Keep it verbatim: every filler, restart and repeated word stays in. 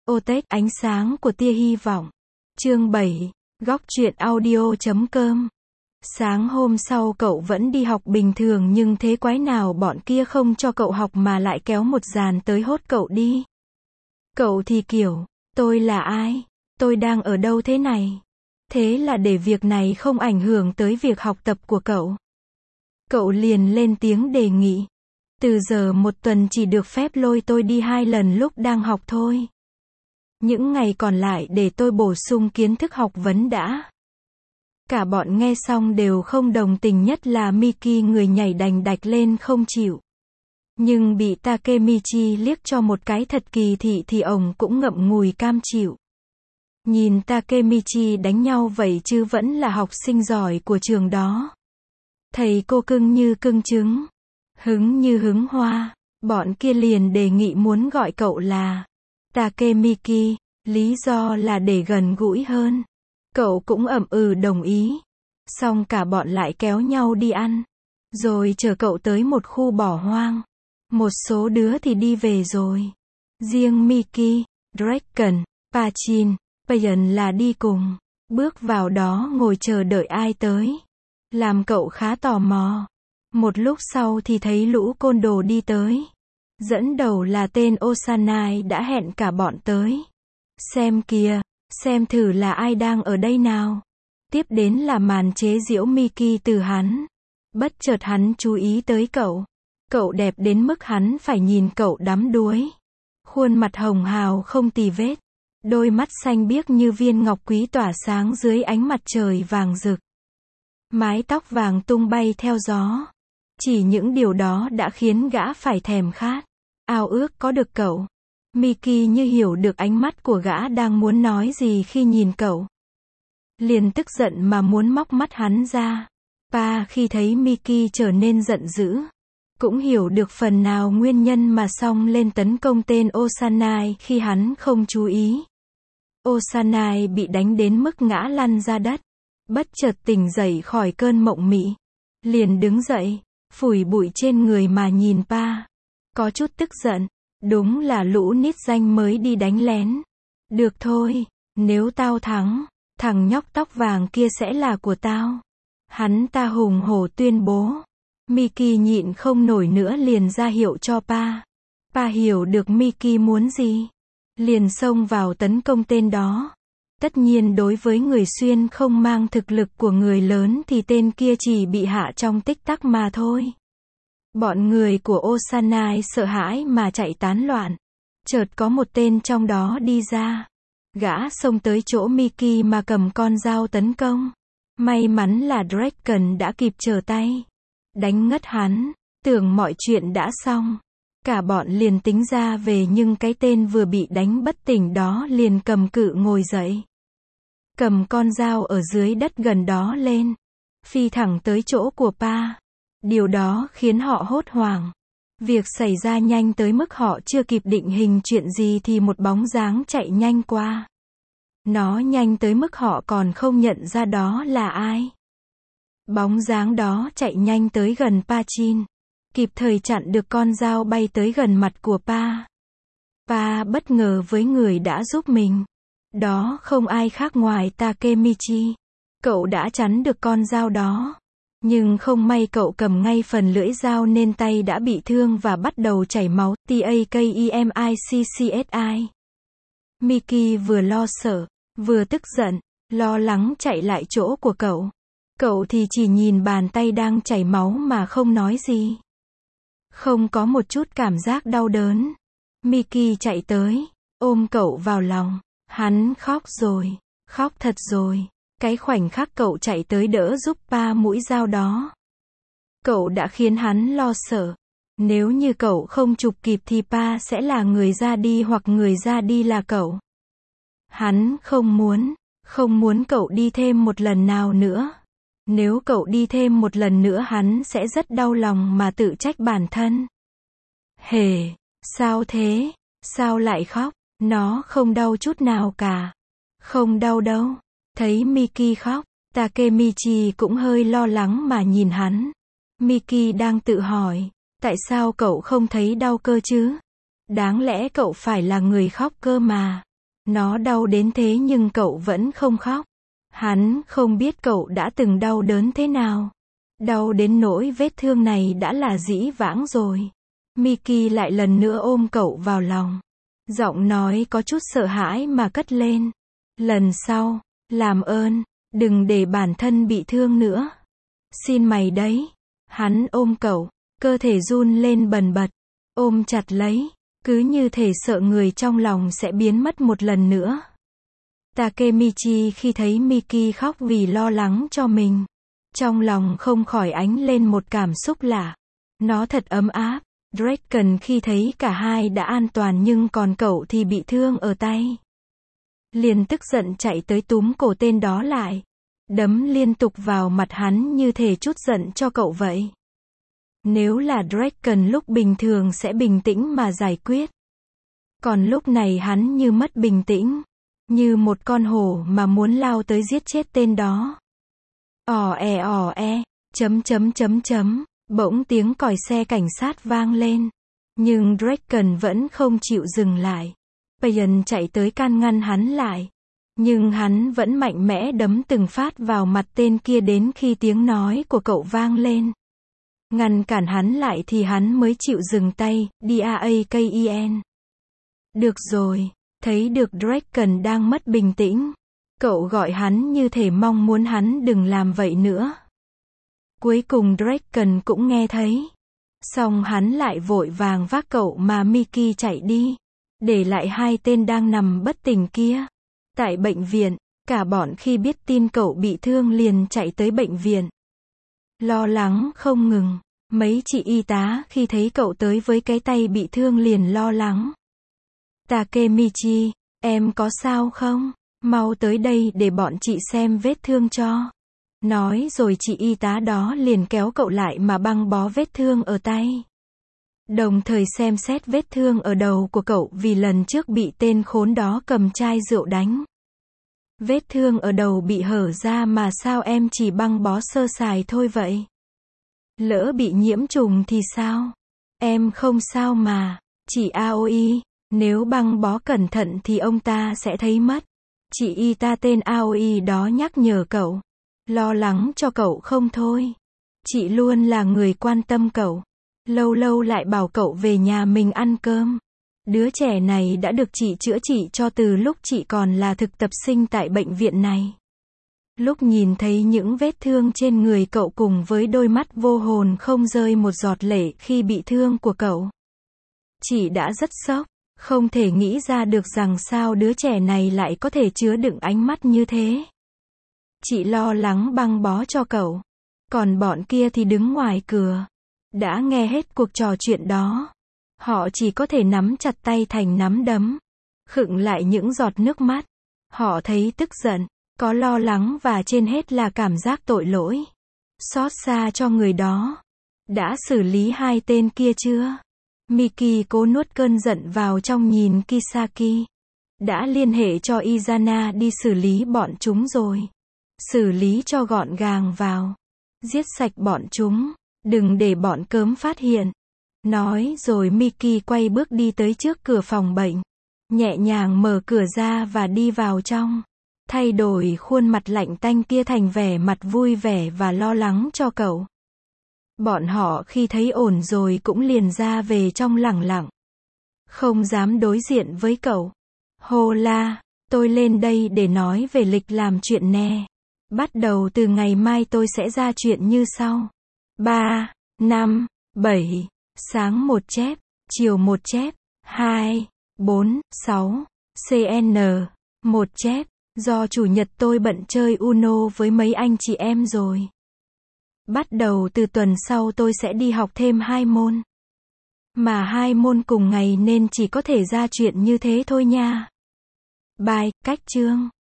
Otech, ánh sáng của tia hy vọng. Chương bảy. Góc truyện audio.com. Sáng hôm sau cậu vẫn đi học bình thường nhưng thế quái nào bọn kia không cho cậu học mà lại kéo một dàn tới hốt cậu đi. Cậu thì kiểu, tôi là ai? Tôi đang ở đâu thế này? Thế là để việc này không ảnh hưởng tới việc học tập của cậu, cậu liền lên tiếng đề nghị. Từ giờ một tuần chỉ được phép lôi tôi đi hai lần lúc đang học thôi. Những ngày còn lại để tôi bổ sung kiến thức học vấn đã. Cả bọn nghe xong đều không đồng tình, nhất là Miki, người nhảy đành đạch lên không chịu. Nhưng bị Takemichi liếc cho một cái thật kỳ thị thì ông cũng ngậm ngùi cam chịu. Nhìn Takemichi đánh nhau vậy chứ vẫn là học sinh giỏi của trường đó. Thầy cô cưng như cưng trứng, hứng như hứng hoa. Bọn kia liền đề nghị muốn gọi cậu là Takemiki, lý do là để gần gũi hơn. Cậu cũng ậm ừ đồng ý. Xong cả bọn lại kéo nhau đi ăn, rồi chở cậu tới một khu bỏ hoang. Một số đứa thì đi về rồi. Riêng Miki, Draken, Pachin, Payan là đi cùng. Bước vào đó ngồi chờ đợi ai tới. Làm cậu khá tò mò. Một lúc sau thì thấy lũ côn đồ đi tới. Dẫn đầu là tên Osanai đã hẹn cả bọn tới. Xem kìa, xem thử là ai đang ở đây nào. Tiếp đến là màn chế giễu Miki từ hắn. Bất chợt hắn chú ý tới cậu. Cậu đẹp đến mức hắn phải nhìn cậu đắm đuối. Khuôn mặt hồng hào không tì vết. Đôi mắt xanh biếc như viên ngọc quý tỏa sáng dưới ánh mặt trời vàng rực. Mái tóc vàng tung bay theo gió. Chỉ những điều đó đã khiến gã phải thèm khát, ao ước có được cậu. Miki như hiểu được ánh mắt của gã đang muốn nói gì khi nhìn cậu. Liền tức giận mà muốn móc mắt hắn ra. Pa khi thấy Miki trở nên giận dữ, cũng hiểu được phần nào nguyên nhân mà xông lên tấn công tên Osanai khi hắn không chú ý. Osanai bị đánh đến mức ngã lăn ra đất. Bất chợt tỉnh dậy khỏi cơn mộng mị. Liền đứng dậy, phủi bụi trên người mà nhìn Pa. Có chút tức giận. Đúng là lũ nít danh mới đi đánh lén. Được thôi, nếu tao thắng, thằng nhóc tóc vàng kia sẽ là của tao. Hắn ta hùng hổ tuyên bố. Miki nhịn không nổi nữa liền ra hiệu cho Pa. Pa hiểu được Miki muốn gì, liền xông vào tấn công tên đó. Tất nhiên đối với người xuyên không mang thực lực của người lớn thì tên kia chỉ bị hạ trong tích tắc mà thôi. Bọn người của Osanai sợ hãi mà chạy tán loạn. Chợt có một tên trong đó đi ra. Gã xông tới chỗ Miki mà cầm con dao tấn công. May mắn là Draken đã kịp trở tay. Đánh ngất hắn. Tưởng mọi chuyện đã xong. Cả bọn liền tính ra về nhưng cái tên vừa bị đánh bất tỉnh đó liền cầm cự ngồi dậy. Cầm con dao ở dưới đất gần đó lên. Phi thẳng tới chỗ của Pa. Điều đó khiến họ hốt hoảng. Việc xảy ra nhanh tới mức họ chưa kịp định hình chuyện gì thì một bóng dáng chạy nhanh qua. Nó nhanh tới mức họ còn không nhận ra đó là ai. Bóng dáng đó chạy nhanh tới gần Pachin. Kịp thời chặn được con dao bay tới gần mặt của Pa. Pa bất ngờ với người đã giúp mình. Đó không ai khác ngoài Takemichi. Cậu đã chắn được con dao đó. Nhưng không may cậu cầm ngay phần lưỡi dao nên tay đã bị thương và bắt đầu chảy máu. Takemicci. Miki vừa lo sợ, vừa tức giận, lo lắng chạy lại chỗ của cậu. Cậu thì chỉ nhìn bàn tay đang chảy máu mà không nói gì. Không có một chút cảm giác đau đớn. Miki chạy tới, ôm cậu vào lòng. Hắn khóc rồi, khóc thật rồi. Cái khoảnh khắc cậu chạy tới đỡ giúp Pa mũi dao đó, cậu đã khiến hắn lo sợ. Nếu như cậu không chụp kịp thì Pa sẽ là người ra đi hoặc người ra đi là cậu. Hắn không muốn, không muốn cậu đi thêm một lần nào nữa. Nếu cậu đi thêm một lần nữa hắn sẽ rất đau lòng mà tự trách bản thân. Hề, sao thế? Sao lại khóc? Nó không đau chút nào cả. Không đau đâu. Thấy Miki khóc, Takemichi cũng hơi lo lắng mà nhìn hắn. Miki đang tự hỏi, tại sao cậu không thấy đau cơ chứ? Đáng lẽ cậu phải là người khóc cơ mà. Nó đau đến thế nhưng cậu vẫn không khóc. Hắn không biết cậu đã từng đau đớn thế nào. Đau đến nỗi vết thương này đã là dĩ vãng rồi. Mickey lại lần nữa ôm cậu vào lòng. Giọng nói có chút sợ hãi mà cất lên. Lần sau, làm ơn, đừng để bản thân bị thương nữa. Xin mày đấy. Hắn ôm cậu, cơ thể run lên bần bật. Ôm chặt lấy, cứ như thể sợ người trong lòng sẽ biến mất một lần nữa. Takemichi khi thấy Miki khóc vì lo lắng cho mình, trong lòng không khỏi ánh lên một cảm xúc lạ. Nó thật ấm áp. Draken khi thấy cả hai đã an toàn nhưng còn cậu thì bị thương ở tay, liền tức giận chạy tới túm cổ tên đó lại, đấm liên tục vào mặt hắn như thể trút giận cho cậu vậy. Nếu là Draken lúc bình thường sẽ bình tĩnh mà giải quyết. Còn lúc này hắn như mất bình tĩnh, như một con hổ mà muốn lao tới giết chết tên đó. Ò e ò e, chấm chấm chấm chấm, bỗng tiếng còi xe cảnh sát vang lên. Nhưng Draken vẫn không chịu dừng lại. Payan chạy tới can ngăn hắn lại. Nhưng hắn vẫn mạnh mẽ đấm từng phát vào mặt tên kia đến khi tiếng nói của cậu vang lên. Ngăn cản hắn lại thì hắn mới chịu dừng tay, Draken. Được rồi, thấy được Draken đang mất bình tĩnh. Cậu gọi hắn như thể mong muốn hắn đừng làm vậy nữa. Cuối cùng Draken cũng nghe thấy. Xong hắn lại vội vàng vác cậu mà Mickey chạy đi. Để lại hai tên đang nằm bất tỉnh kia. Tại bệnh viện, cả bọn khi biết tin cậu bị thương liền chạy tới bệnh viện. Lo lắng không ngừng. Mấy chị y tá khi thấy cậu tới với cái tay bị thương liền lo lắng. Takemichi, em có sao không? Mau tới đây để bọn chị xem vết thương cho. Nói rồi chị y tá đó liền kéo cậu lại mà băng bó vết thương ở tay. Đồng thời xem xét vết thương ở đầu của cậu vì lần trước bị tên khốn đó cầm chai rượu đánh. Vết thương ở đầu bị hở ra mà sao em chỉ băng bó sơ sài thôi vậy? Lỡ bị nhiễm trùng thì sao? Em không sao mà. Chị Aoi, nếu băng bó cẩn thận thì ông ta sẽ thấy mất. Chị y tá tên Aoi đó nhắc nhở cậu. Lo lắng cho cậu không thôi. Chị luôn là người quan tâm cậu. Lâu lâu lại bảo cậu về nhà mình ăn cơm. Đứa trẻ này đã được chị chữa trị cho từ lúc chị còn là thực tập sinh tại bệnh viện này. Lúc nhìn thấy những vết thương trên người cậu cùng với đôi mắt vô hồn không rơi một giọt lệ khi bị thương của cậu, chị đã rất sốc, không thể nghĩ ra được rằng sao đứa trẻ này lại có thể chứa đựng ánh mắt như thế. Chị lo lắng băng bó cho cậu. Còn bọn kia thì đứng ngoài cửa. Đã nghe hết cuộc trò chuyện đó. Họ chỉ có thể nắm chặt tay thành nắm đấm. Khựng lại những giọt nước mắt. Họ thấy tức giận, có lo lắng và trên hết là cảm giác tội lỗi. Xót xa cho người đó. Đã xử lý hai tên kia chưa? Miki cố nuốt cơn giận vào trong nhìn Kisaki. Đã liên hệ cho Izana đi xử lý bọn chúng rồi. Xử lý cho gọn gàng vào. Giết sạch bọn chúng. Đừng để bọn cớm phát hiện. Nói rồi Miki quay bước đi tới trước cửa phòng bệnh. Nhẹ nhàng mở cửa ra và đi vào trong. Thay đổi khuôn mặt lạnh tanh kia thành vẻ mặt vui vẻ và lo lắng cho cậu. Bọn họ khi thấy ổn rồi cũng liền ra về trong lẳng lặng. Không dám đối diện với cậu. Hô la, tôi lên đây để nói về lịch làm chuyện nè. Bắt đầu từ ngày mai tôi sẽ ra chuyện như sau. ba, năm, bảy, sáng một chép, chiều một chép, hai, bốn, sáu, xê en một chép, do chủ nhật tôi bận chơi Uno với mấy anh chị em rồi. Bắt đầu từ tuần sau tôi sẽ đi học thêm hai môn. Mà hai môn cùng ngày nên chỉ có thể ra chuyện như thế thôi nha. Bye, cách chương.